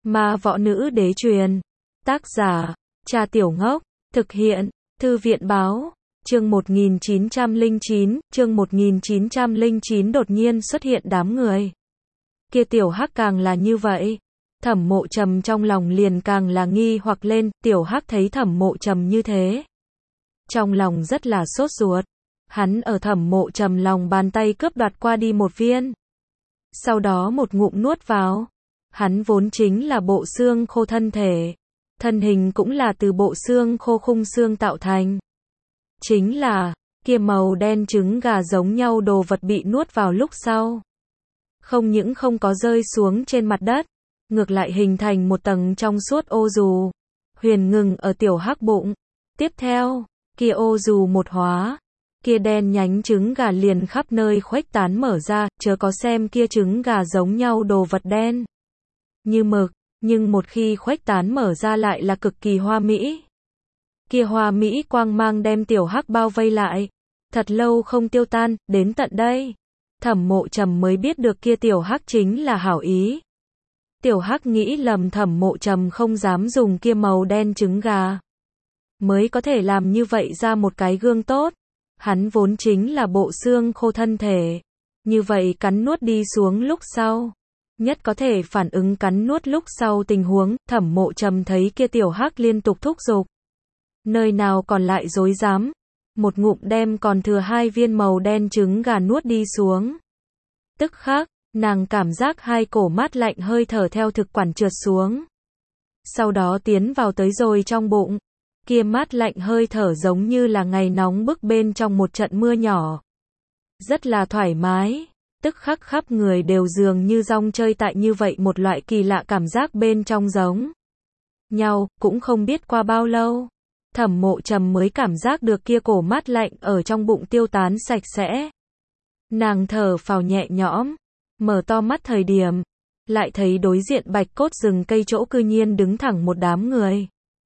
Ma võ nữ đế truyền. Tác giả, Cha Tiểu Ngốc. Thực hiện, Thư viện báo. Chương 1909 đột nhiên xuất hiện đám người. Kia tiểu hắc càng là như vậy. Thẩm Mộ Trầm trong lòng liền càng là nghi hoặc lên, tiểu hắc thấy Thẩm Mộ Trầm như thế. Trong lòng rất là sốt ruột. Hắn ở Thẩm Mộ Trầm lòng bàn tay cướp đoạt qua đi một viên. Sau đó một ngụm nuốt vào. Hắn vốn chính là bộ xương khô thân thể. Thân hình cũng là từ bộ xương khô khung xương tạo thành. Chính là, kia màu đen trứng gà giống nhau đồ vật bị nuốt vào lúc sau. Không những không có rơi xuống trên mặt đất, ngược lại hình thành một tầng trong suốt ô dù. Huyền ngừng ở tiểu hắc bụng. Tiếp theo, kia ô dù một hóa. Kia đen nhánh trứng gà liền khắp nơi khuếch tán mở ra, chớ có xem kia trứng gà giống nhau đồ vật đen như mực, nhưng một khi khuếch tán mở ra lại là cực kỳ hoa mỹ. Kia hoa mỹ quang mang đem tiểu hắc bao vây lại, thật lâu không tiêu tan, đến tận đây. Thẩm Mộ Trầm mới biết được kia tiểu hắc chính là hảo ý. Tiểu hắc nghĩ lầm Thẩm Mộ Trầm không dám dùng kia màu đen trứng gà. Mới có thể làm như vậy ra một cái gương tốt. Hắn vốn chính là bộ xương khô thân thể. Như vậy cắn nuốt đi xuống lúc sau. Nhất có thể phản ứng cắn nuốt lúc sau tình huống, Thẩm Mộ Trầm thấy kia tiểu hắc liên tục thúc giục. Nơi nào còn lại dối dám. Một ngụm đem còn thừa 2 viên màu đen trứng gà nuốt đi xuống. Tức khắc, nàng cảm giác 2 cổ mát lạnh hơi thở theo thực quản trượt xuống. Sau đó tiến vào tới rồi trong bụng. Kia mát lạnh hơi thở giống như là ngày nóng bức bên trong một trận mưa nhỏ. Rất là thoải mái. Tức khắc khắp người đều dường như rong chơi tại như vậy một loại kỳ lạ cảm giác bên trong giống nhau, cũng không biết qua bao lâu. Thẩm Mộ Trầm mới cảm giác được kia cổ mát lạnh ở trong bụng tiêu tán sạch sẽ. Nàng thở phào nhẹ nhõm, mở to mắt thời điểm, lại thấy đối diện bạch cốt rừng cây chỗ cư nhiên đứng thẳng một đám người.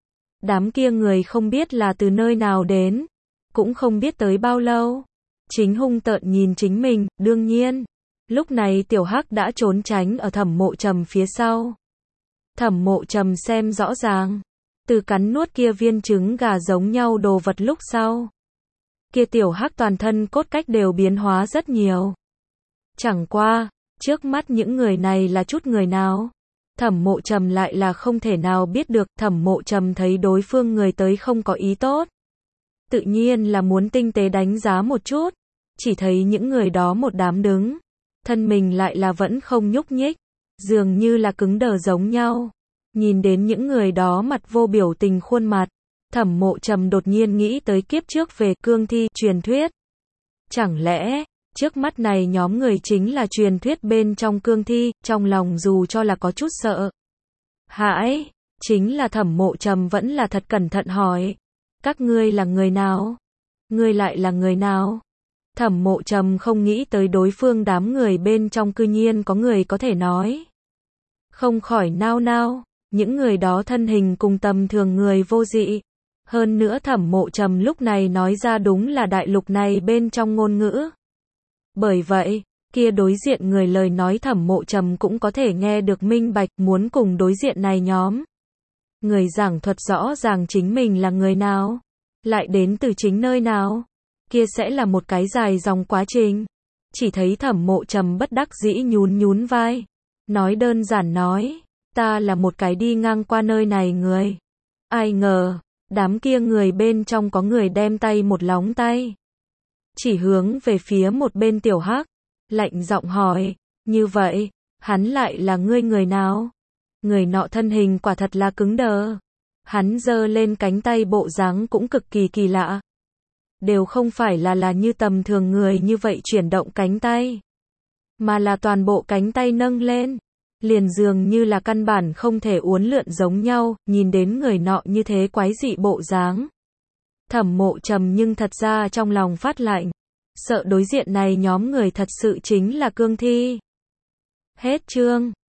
Đám kia người không biết là từ nơi nào đến, cũng không biết tới bao lâu. Chính hung tợn nhìn chính mình, đương nhiên. Lúc này tiểu hắc đã trốn tránh ở Thẩm Mộ Trầm phía sau. Thẩm Mộ Trầm xem rõ ràng. Từ cắn nuốt kia viên trứng gà giống nhau đồ vật lúc sau. Kia tiểu hắc toàn thân cốt cách đều biến hóa rất nhiều. Chẳng qua, trước mắt những người này là chút người nào? Thẩm Mộ Trầm lại là không thể nào biết được. Thẩm Mộ Trầm thấy đối phương người tới không có ý tốt. Tự nhiên là muốn tinh tế đánh giá một chút. Chỉ thấy những người đó một đám đứng. Thân mình lại là vẫn không nhúc nhích. Dường như là cứng đờ giống nhau. Nhìn đến những người đó mặt vô biểu tình khuôn mặt. Thẩm Mộ Trầm đột nhiên nghĩ tới kiếp trước về cương thi truyền thuyết. Chẳng lẽ, trước mắt này nhóm người chính là truyền thuyết bên trong cương thi, trong lòng dù cho là có chút sợ hãi, chính là Thẩm Mộ Trầm vẫn là thật cẩn thận hỏi. Các ngươi là người nào? Ngươi lại là người nào? Thẩm Mộ Trầm không nghĩ tới đối phương đám người bên trong cư nhiên có người có thể nói. Không khỏi nao nao, những người đó thân hình cùng tầm thường người vô dị. Hơn nữa Thẩm Mộ Trầm lúc này nói ra đúng là đại lục này bên trong ngôn ngữ. Bởi vậy, kia đối diện người lời nói Thẩm Mộ Trầm cũng có thể nghe được minh bạch muốn cùng đối diện này nhóm. Người giảng thuật rõ ràng chính mình là người nào, lại đến từ chính nơi nào. Kia sẽ là một cái dài dòng quá trình. Chỉ thấy Thẩm Mộ Trầm bất đắc dĩ nhún nhún vai. Nói đơn giản nói, ta là một cái đi ngang qua nơi này người. Ai ngờ, đám kia người bên trong có người đem tay một lóng tay. Chỉ hướng về phía một bên tiểu hắc. Lạnh giọng hỏi, như vậy, hắn lại là ngươi người nào? Người nọ thân hình quả thật là cứng đờ. Hắn giơ lên cánh tay bộ dáng cũng cực kỳ kỳ lạ. Đều không phải là như tầm thường người như vậy chuyển động cánh tay. Mà là toàn bộ cánh tay nâng lên. Liền dường như là căn bản không thể uốn lượn giống nhau, nhìn đến người nọ như thế quái dị bộ dáng. Thẩm Mộ Trầm nhưng thật ra trong lòng phát lạnh. Sợ đối diện này nhóm người thật sự chính là cương thi. Hết chương.